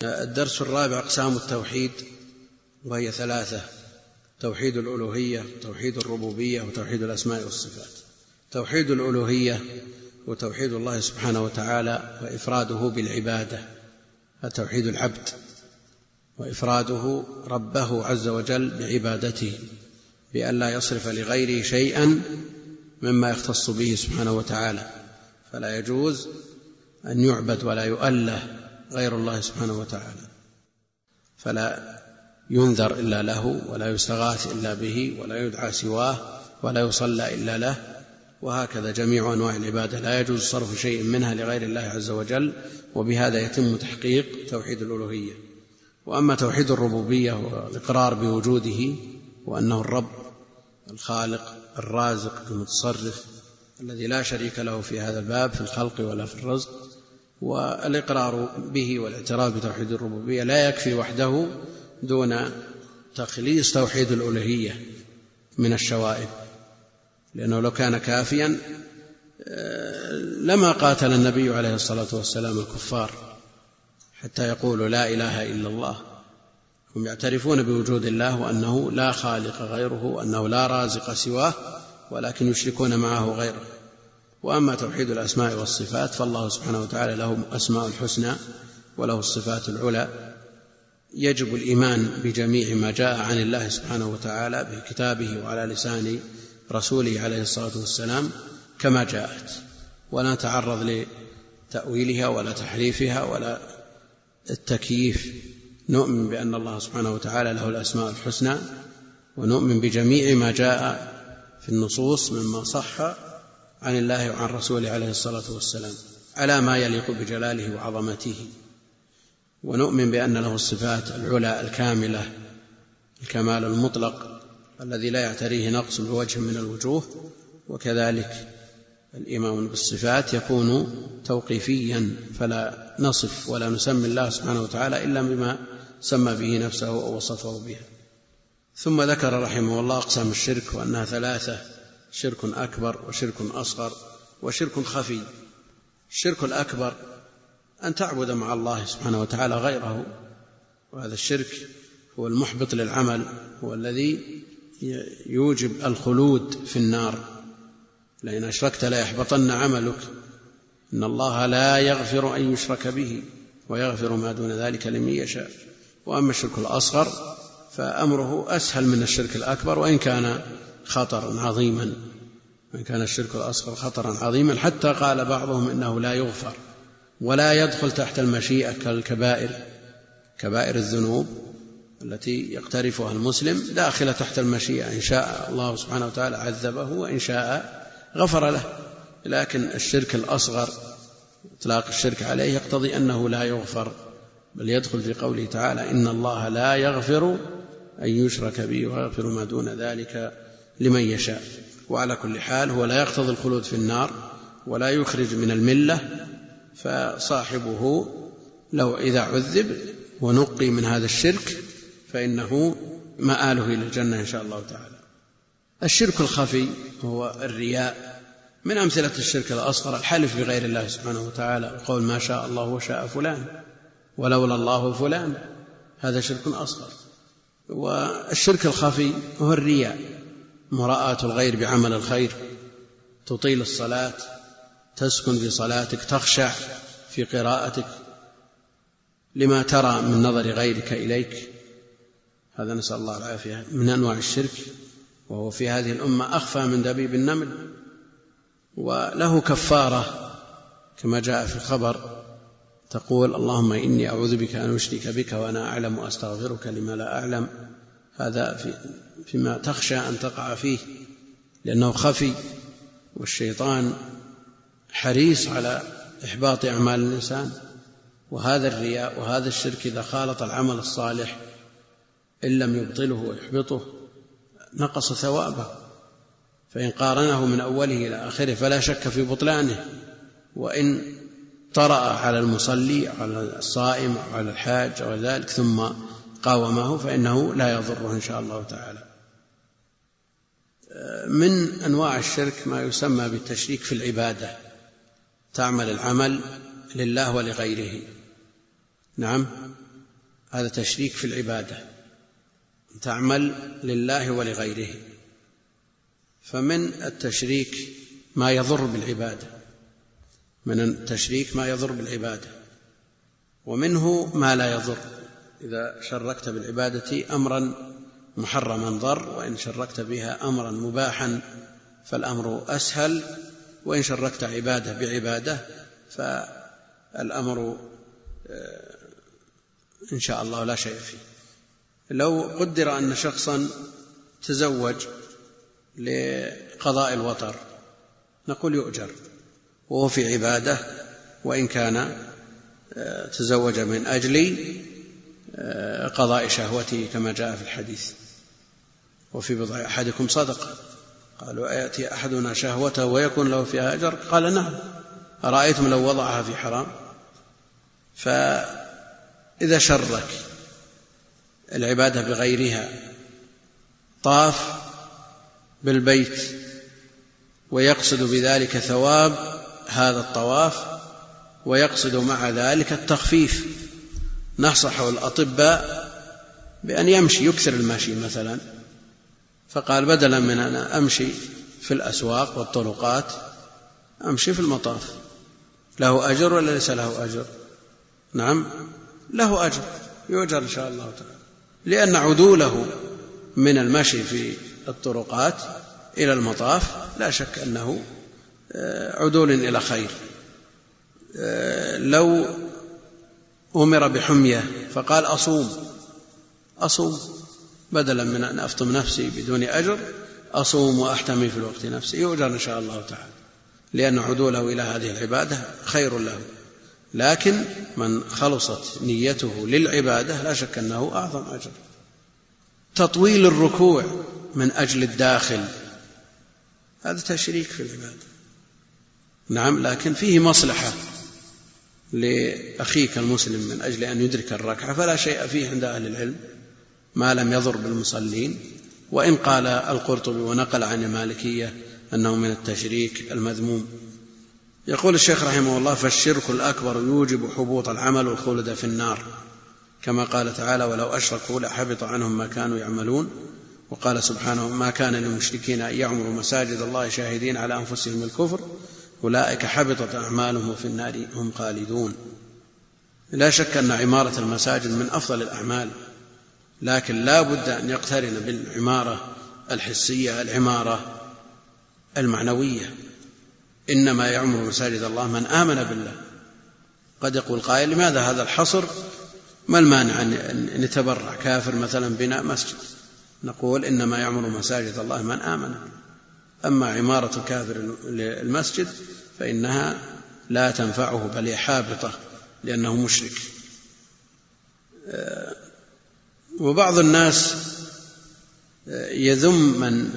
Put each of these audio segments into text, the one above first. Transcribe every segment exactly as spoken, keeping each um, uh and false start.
الدرس الرابع: أقسام التوحيد، وهي ثلاثة: توحيد الألوهية، توحيد الربوبية، وتوحيد الأسماء والصفات. توحيد الألوهية وتوحيد الله سبحانه وتعالى وإفراده بالعبادة، توحيد العبد وإفراده ربه عز وجل بعبادته بأن لا يصرف لغيره شيئا مما يختص به سبحانه وتعالى، فلا يجوز أن يعبد ولا يؤله غير الله سبحانه وتعالى، فلا ينذر إلا له، ولا يستغاث إلا به، ولا يدعى سواه، ولا يصلى إلا له، وهكذا جميع أنواع العبادة لا يجوز صرف شيء منها لغير الله عز وجل، وبهذا يتم تحقيق توحيد الألوهية. وأما توحيد الربوبية والإقرار بوجوده وأنه الرب الخالق الرازق المتصرف الذي لا شريك له في هذا الباب في الخلق ولا في الرزق، والإقرار به والاعتراف بتوحيد الربوبية لا يكفي وحده دون تخليص توحيد الألوهية من الشوائب، لأنه لو كان كافيا لما قاتل النبي عليه الصلاة والسلام الكفار حتى يقولوا لا إله إلا الله. هم يعترفون بوجود الله وأنه لا خالق غيره وأنه لا رازق سواه، ولكن يشركون معه غيره. وأما توحيد الأسماء والصفات فالله سبحانه وتعالى له أسماء الحسنى وله الصفات العلى، يجب الإيمان بجميع ما جاء عن الله سبحانه وتعالى بكتابه وعلى لسان رسوله عليه الصلاة والسلام كما جاءت، ولا نتعرض لتأويلها ولا تحريفها ولا التكييف. نؤمن بأن الله سبحانه وتعالى له الأسماء الحسنى، ونؤمن بجميع ما جاء في النصوص مما صح عن الله وعن رسوله عليه الصلاة والسلام على ما يليق بجلاله وعظمته. ونؤمن بأن له الصفات العلى الكاملة، الكمال المطلق الذي لا يعتريه نقص بوجه من الوجوه. وكذلك الإيمان بالصفات يكون توقيفيا، فلا نصف ولا نسمي الله سبحانه وتعالى إلا بما سمى به نفسه أو وصفه بها. ثم ذكر رحمه الله أقسام الشرك وأنها ثلاثة: شرك أكبر، وشرك أصغر، وشرك خفي. الشرك الأكبر أن تعبد مع الله سبحانه وتعالى غيره، وهذا الشرك هو المحبط للعمل، هو الذي يوجب الخلود في النار. لئن أشركت لا يحبطن عملك، إن الله لا يغفر أن يشرك به ويغفر ما دون ذلك لمن يشاء. وأما الشرك الأصغر فأمره أسهل من الشرك الأكبر، وإن كان خطرا عظيما، وإن كان الشرك الأصغر خطرا عظيما حتى قال بعضهم إنه لا يغفر ولا يدخل تحت المشيئة كالكبائر، كبائر الذنوب التي يقترفها المسلم داخلة تحت المشيئة، إن شاء الله سبحانه وتعالى عذبه وإن شاء غفر له. لكن الشرك الأصغر إطلاق الشرك عليه يقتضي أنه لا يغفر، بل يدخل في قوله تعالى: إن الله لا يغفر أن يشرك به ويغفر ما دون ذلك لمن يشاء. وعلى كل حال هو لا يقتضي الخلود في النار ولا يخرج من الملة، فصاحبه لو إذا عذب ونقي من هذا الشرك فإنه مآله إلى الجنة إن شاء الله تعالى. الشرك الخفي هو الرياء. من أمثلة الشرك الأصغر الحلف بغير الله سبحانه وتعالى، وقول ما شاء الله وشاء فلان ولولا الله فلان، هذا شرك أصغر. والشرك الخفي هو الرياء، مراءة الغير بعمل الخير، تطيل الصلاة، تسكن في صلاتك، تخشع في قراءتك لما ترى من نظر غيرك إليك، هذا نسأل الله العافية من أنواع الشرك، وهو في هذه الأمة أخفى من دبيب النمل، وله كفارة كما جاء في الخبر، تقول: اللهم إني أعوذ بك أن أشرك بك وأنا أعلم وأستغفرك لما لا أعلم. هذا في فيما تخشى أن تقع فيه لأنه خفي، والشيطان حريص على إحباط أعمال الإنسان. وهذا الرياء وهذا الشرك إذا خالط العمل الصالح إن لم يبطله ويحبطه نقص ثوابه، فإن قارنه من أوله إلى آخره فلا شك في بطلانه. وإن طرأ على المصلي على الصائم أو على الحاج أو ذلك ثم قاومه فإنه لا يضره إن شاء الله تعالى. من أنواع الشرك ما يسمى بالتشريك في العبادة، تعمل العمل لله ولغيره. نعم، هذا تشريك في العبادة، تعمل لله ولغيره. فمن التشريك ما يضر بالعبادة، من التشريك ما يضر بالعبادة، ومنه ما لا يضر. إذا شركت بالعبادة أمرا محرما ضر، وإن شركت بها أمرا مباحا فالأمر أسهل، وإن شركت عبادة بعبادة فالأمر إن شاء الله لا شيء فيه. لو قدر أن شخصا تزوج لقضاء الوطر نقول يؤجر وهو في عبادة، وإن كان تزوج من أجل قضاء شهوته كما جاء في الحديث: وفي بضع أحدكم صدقة. قالوا: أيأتي أحدنا شهوته ويكون له فيها أجر؟ قال: نعم. أرأيتم لو وضعها في حرام؟ فإذا شرك العبادة بغيرها، طاف بالبيت ويقصد بذلك ثواب هذا الطواف، ويقصد مع ذلك التخفيف، نصح الأطباء بأن يمشي، يكثر المشي مثلا، فقال: بدلا من أن أمشي في الأسواق والطرقات أمشي في المطاف. له أجر ولا ليس له أجر؟ نعم له أجر، يؤجر إن شاء الله تعالى، لأن عدوله من المشي في الطرقات إلى المطاف لا شك أنه عدول إلى خير. لو أمر بحمية فقال: أصوم أصوم بدلا من أن أفطم نفسي بدون أجر، أصوم وأحتمي في الوقت نفسي، يؤجر إن شاء الله تعالى، لأن عدوله إلى هذه العبادة خير له. لكن من خلصت نيته للعبادة لا شك أنه أعظم أجر. تطويل الركوع من أجل الداخل هذا تشريك في العبادة، نعم، لكن فيه مصلحة لأخيك المسلم من أجل أن يدرك الركعة، فلا شيء فيه عند أهل العلم ما لم يضر بالمصلين. وإن قال القرطبي ونقل عن المالكية أنه من التشريك المذموم. يقول الشيخ رحمه الله: فالشرك الأكبر يوجب حبوط العمل والخلد في النار، كما قال تعالى: ولو أشركوا لحبط عنهم ما كانوا يعملون. وقال سبحانه: ما كان للمشركين أن يعمروا مساجد الله شاهدين على أنفسهم الكفر أولئك حبطت أعمالهم في النار هم خالدون. لا شك أن عمارة المساجد من أفضل الأعمال، لكن لا بد أن يقترن بالعمارة الحسية العمارة المعنوية. إنما يعمر مساجد الله من آمن بالله. قد يقول قائل: لماذا هذا الحصر؟ ما المانع أن نتبرع كافر مثلا بناء مسجد؟ نقول: إنما يعمر مساجد الله من آمن. أما عمارة كافر المسجد فإنها لا تنفعه، بل هي حابطة لأنه مشرك. وبعض الناس يذم من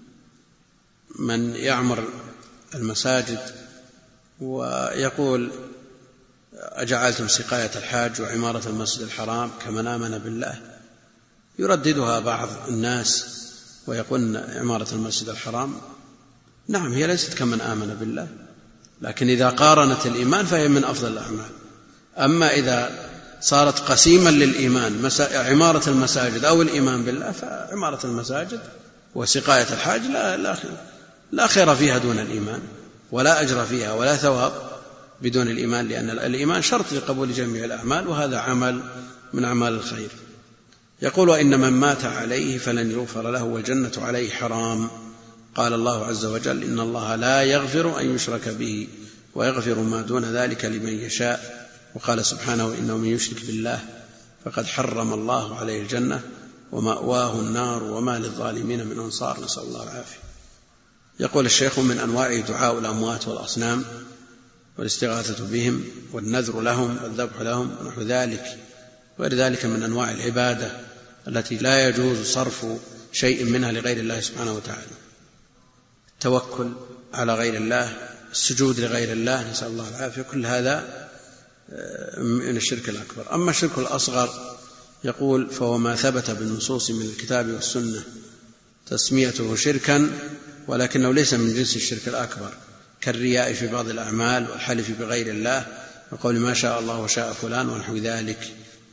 من يعمر المساجد ويقول: أجعلتم سقاية الحاج وعمارة المسجد الحرام كمن آمن بالله؟ يرددها بعض الناس ويقول: عمارة المسجد الحرام نعم هي ليست كمن آمن بالله، لكن إذا قارنت الإيمان فهي من أفضل الأعمال. أما إذا صارت قسيما للإيمان عمارة المساجد أو الإيمان بالله، فعمارة المساجد وسقاية الحاج لا, لا, لا خير فيها دون الإيمان، ولا أجر فيها ولا ثواب بدون الإيمان، لأن الإيمان شرط لقبول جميع الأعمال، وهذا عمل من أعمال الخير. يقول: وإن من مات عليه فلن يغفر له والجنة عليه حرام. قال الله عز وجل: إن الله لا يغفر أن يشرك به ويغفر ما دون ذلك لمن يشاء. وقال سبحانه: إنه من يشرك بالله فقد حرم الله عليه الجنة ومأواه النار وما للظالمين من أنصار، نسأل الله العافية. يقول الشيخ: من أنواع دعاء الأموات والأصنام والاستغاثة بهم والنذر لهم والذبح لهم ونحو ذلك، وغير ذلك من أنواع العبادة التي لا يجوز صرف شيء منها لغير الله سبحانه وتعالى. التوكل على غير الله، السجود لغير الله، نسأل الله العافية، كل هذا من الشرك الأكبر. أما الشرك الأصغر يقول: فهو ما ثبت بالنصوص من الكتاب والسنة تسميته شركا، ولكنه ليس من جنس الشرك الأكبر، كالرياء في بعض الأعمال والحلف بغير الله وقول ما شاء الله وشاء فلان ونحو ذلك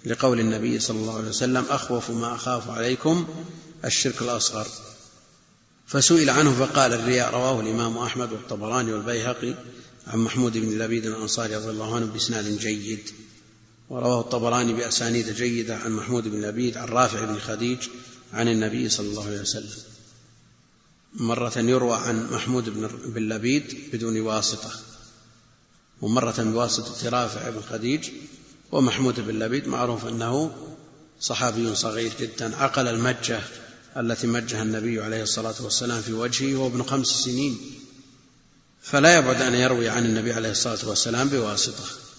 لقول النبي صلى الله عليه وسلم أخوف ما أخاف عليكم الشرك الأصغر. فسئل عنه فقال الرياء. رواه الإمام أحمد والطبراني والبيهقي عن محمود بن لبيد الأنصاري رضي الله عنه بإسناد جيد، ورواه الطبراني بأسانيد جيدة عن محمود بن لبيد عن رافع بن خديج عن النبي صلى الله عليه وسلم. مرة يروى عن محمود بن لبيد بدون واسطة، ومرة بواسطة رافع بن خديج. ومحمود بن لبيد معروف أنه صحابي صغير جدا، عقل المجة التي مجها النبي عليه الصلاة والسلام في وجهه وهو ابن خمس سنين، فلا يبعد أن يروي عن النبي عليه الصلاة والسلام بواسطة.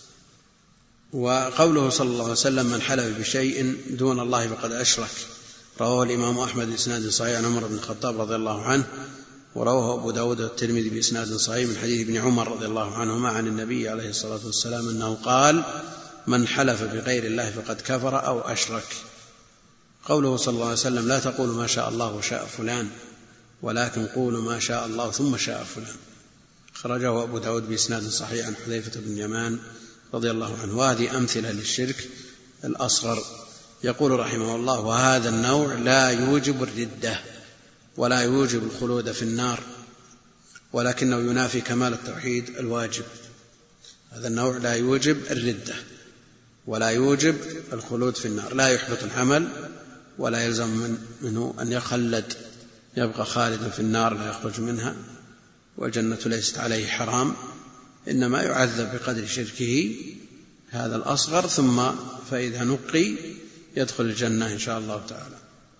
وقوله صلى الله عليه وسلم من حلف بشيء دون الله فقد أشرك، رواه الإمام أحمد بإسناد صحيح عن عمر بن الخطاب رضي الله عنه، ورواه أبو داود والترمذي بإسناد صحيح من حديث ابن عمر رضي الله عنهما عن النبي عليه الصلاة والسلام أنه قال من حلف بغير الله فقد كفر أو أشرك. قوله صلى الله عليه وسلم لا تقولوا ما شاء الله وشاء فلان ولكن قولوا ما شاء الله ثم شاء فلان، خرجه أبو داود بإسناد صحيح عن حذيفة بن اليمان رضي الله عنه. وهذه أمثلة للشرك الأصغر. يقول رحمه الله وهذا النوع لا يوجب الردة ولا يوجب الخلود في النار، ولكنه ينافي كمال التوحيد الواجب. هذا النوع لا يوجب الردة ولا يوجب الخلود في النار، لا يحبط العمل ولا يلزم منه أن يخلد يبقى خالدا في النار لا يخرج منها، والجنة ليست عليه حرام، إنما يعذب بقدر شركه هذا الأصغر، ثم فإذا نقي يدخل الجنة إن شاء الله تعالى.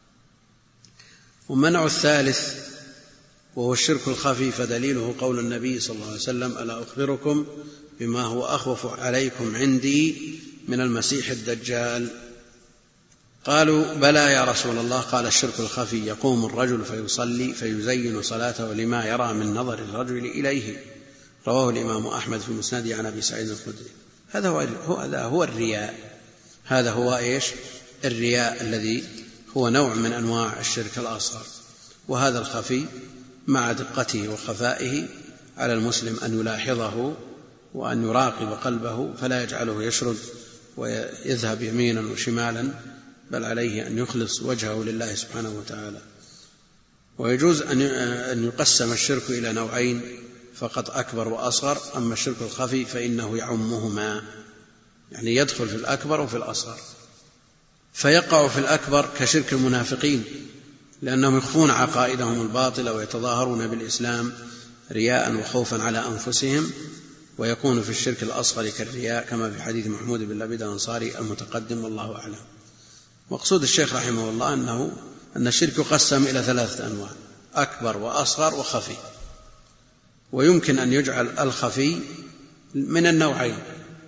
ومنع الثالث وهو الشرك الخفي، فدليله قول النبي صلى الله عليه وسلم ألا أخبركم بما هو أخوف عليكم عندي من المسيح الدجال؟ قالوا بلى يا رسول الله. قال الشرك الخفي يقوم الرجل فيصلي فيزين صلاته لما يرى من نظر الرجل إليه، رواه الإمام أحمد في مسنده عن أبي سعيد الخدري. هذا هو, هذا هو الرياء، هذا هو إيش؟ الرياء الذي هو نوع من أنواع الشرك الأصغر. وهذا الخفي مع دقته وخفائه على المسلم أن يلاحظه وأن يراقب قلبه فلا يجعله يشرد ويذهب يمينا وشمالا، بل عليه أن يخلص وجهه لله سبحانه وتعالى. ويجوز أن يقسم الشرك إلى نوعين فقط، أكبر وأصغر. أما الشرك الخفي فإنه يعمهما، يعني يدخل في الأكبر وفي الأصغر. فيقع في الأكبر كشرك المنافقين، لأنهم يخفون عقائدهم الباطلة ويتظاهرون بالإسلام رياء وخوفا على أنفسهم. ويكون في الشرك الأصغر كالرياء كما في حديث محمود بن لبيد الأنصاري المتقدم، والله أعلم. مقصود الشيخ رحمه الله أنه أن الشرك يقسم إلى ثلاثة أنواع: أكبر وأصغر وخفي. ويمكن أن يجعل الخفي من النوعين،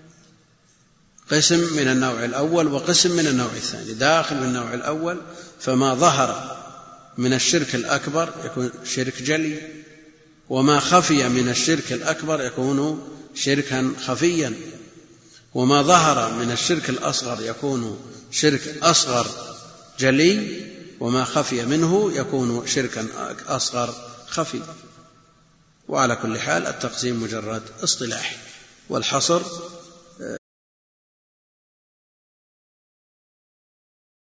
قسم من النوع الأول وقسم من النوع الثاني. داخل من النوع الأول فما ظهر من الشرك الأكبر يكون شرك جلي، وما خفي من الشرك الأكبر يكون شركا خفيا، وما ظهر من الشرك الأصغر يكون شرك أصغر جلي، وما خفي منه يكون شركا أصغر خفي. وعلى كل حال التقسيم مجرد اصطلاح، والحصر